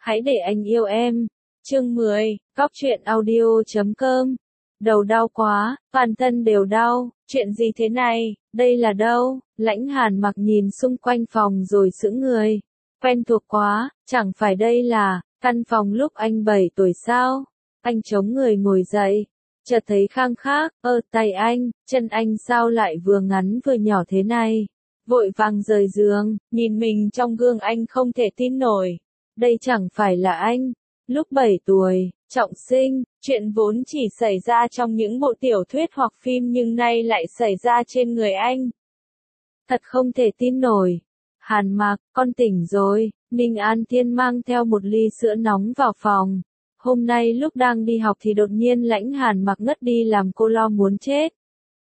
Hãy để anh yêu em. Chương 10, Cóc truyện audio.com. Đầu đau quá, toàn thân đều đau, chuyện gì thế này, đây là đâu? Lãnh Hàn Mặc nhìn xung quanh phòng rồi sững người. Quen thuộc quá, chẳng phải đây là căn phòng lúc anh 7 tuổi sao? Anh chống người ngồi dậy, chợt thấy khang khác, tay anh, chân anh sao lại vừa ngắn vừa nhỏ thế này? Vội vàng rời giường, nhìn mình trong gương anh không thể tin nổi. Đây chẳng phải là anh. Lúc 7 tuổi, trọng sinh, chuyện vốn chỉ xảy ra trong những bộ tiểu thuyết hoặc phim nhưng nay lại xảy ra trên người anh. Thật không thể tin nổi. Hàn Mặc, con tỉnh rồi. Ninh An Thiên mang theo một ly sữa nóng vào phòng. Hôm nay lúc đang đi học thì đột nhiên Lãnh Hàn Mặc ngất đi làm cô lo muốn chết.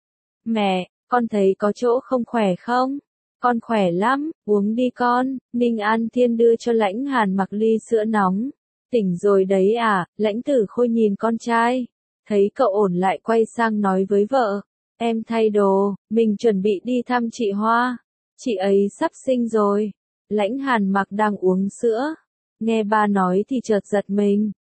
Mẹ, con thấy có chỗ không khỏe không? Con khỏe lắm, uống đi con. Ninh An Thiên đưa cho Lãnh Hàn Mặc ly sữa nóng. Tỉnh rồi đấy à? Lãnh Tử Khôi nhìn con trai, thấy cậu ổn lại quay sang nói với vợ, em thay đồ, mình chuẩn bị đi thăm chị Hoa. Chị ấy sắp sinh rồi. Lãnh Hàn Mặc đang uống sữa, nghe ba nói thì chợt giật mình.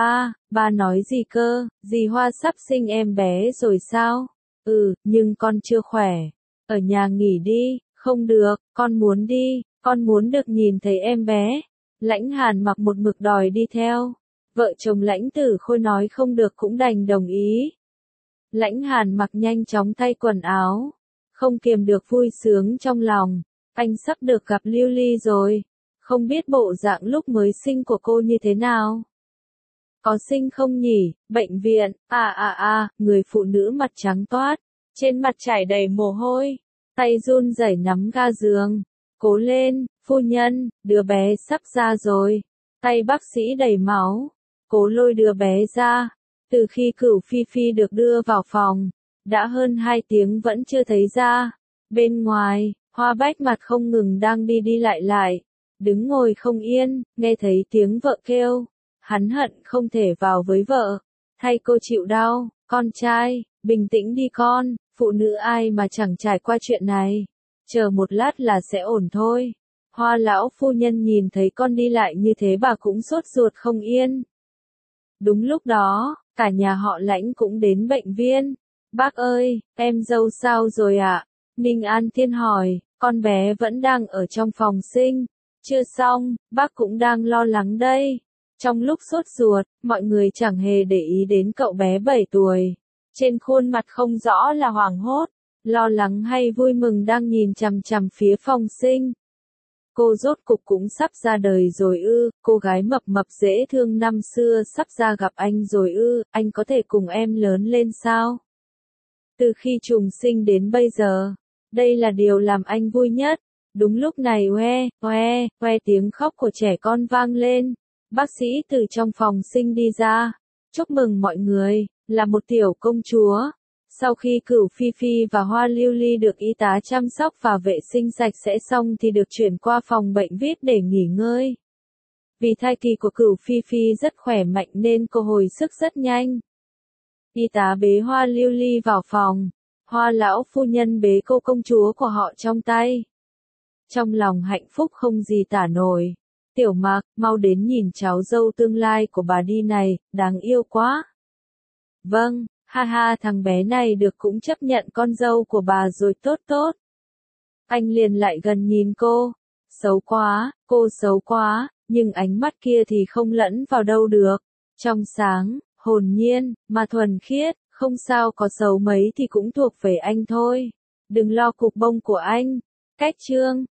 Ba nói gì cơ? Dì Hoa sắp sinh em bé rồi sao? Nhưng con chưa khỏe. Ở nhà nghỉ đi. Không được, con muốn đi, con muốn được nhìn thấy em bé. Lãnh Hàn Mặc một mực đòi đi theo. Vợ chồng Lãnh Tử Khôi nói không được cũng đành đồng ý. Lãnh Hàn Mặc nhanh chóng thay quần áo, không kiềm được vui sướng trong lòng. Anh sắp được gặp Lưu Ly rồi. Không biết bộ dạng lúc mới sinh của cô như thế nào? Có sinh không nhỉ? Bệnh viện, người phụ nữ mặt trắng toát, trên mặt trải đầy mồ hôi, tay run rẩy nắm ga giường. Cố lên, phu nhân, đứa bé sắp ra rồi. Tay bác sĩ đầy máu. Cố lôi đứa bé ra. Từ khi Cửu Phi Phi được đưa vào phòng, đã hơn 2 tiếng vẫn chưa thấy ra. Bên ngoài, Hoa Bách mặt không ngừng đang đi đi lại. Đứng ngồi không yên, nghe thấy tiếng vợ kêu. Hắn hận không thể vào với vợ. Thay cô chịu đau, con trai, bình tĩnh đi con, phụ nữ ai mà chẳng trải qua chuyện này. Chờ một lát là sẽ ổn thôi. Hoa lão phu nhân nhìn thấy con đi lại như thế bà cũng sốt ruột không yên. Đúng lúc đó, cả nhà họ Lãnh cũng đến bệnh viện. Bác ơi, em dâu sao rồi ạ? Ninh An Thiên hỏi, con bé vẫn đang ở trong phòng sinh. Chưa xong, bác cũng đang lo lắng đây. Trong lúc sốt ruột, mọi người chẳng hề để ý đến cậu bé 7 tuổi. Trên khuôn mặt không rõ là hoảng hốt, lo lắng hay vui mừng đang nhìn chằm chằm phía phòng sinh. Cô rốt cục cũng sắp ra đời rồi ư? Cô gái mập mập dễ thương năm xưa sắp ra gặp anh rồi ư? Anh có thể cùng em lớn lên sao? Từ khi trùng sinh đến bây giờ, đây là điều làm anh vui nhất. Đúng lúc này oe tiếng khóc của trẻ con vang lên. Bác sĩ từ trong phòng sinh đi ra. Chúc mừng mọi người, là một tiểu công chúa. Sau khi Cửu Phi Phi và Hoa Lưu Ly được y tá chăm sóc và vệ sinh sạch sẽ xong thì được chuyển qua phòng bệnh VIP để nghỉ ngơi. Vì thai kỳ của Cửu Phi Phi rất khỏe mạnh nên cô hồi sức rất nhanh. Y tá bế Hoa Lưu Ly vào phòng. Hoa lão phu nhân bế cô công chúa của họ trong tay. Trong lòng hạnh phúc không gì tả nổi. Tiểu Mặc, mau đến nhìn cháu dâu tương lai của bà đi này, đáng yêu quá. Vâng. Ha thằng bé này được cũng chấp nhận con dâu của bà rồi tốt. Anh liền lại gần nhìn cô. Xấu quá, cô xấu quá, nhưng ánh mắt kia thì không lẫn vào đâu được. Trong sáng, hồn nhiên, mà thuần khiết, không sao có xấu mấy thì cũng thuộc về anh thôi. Đừng lo cục bông của anh. Cách chương.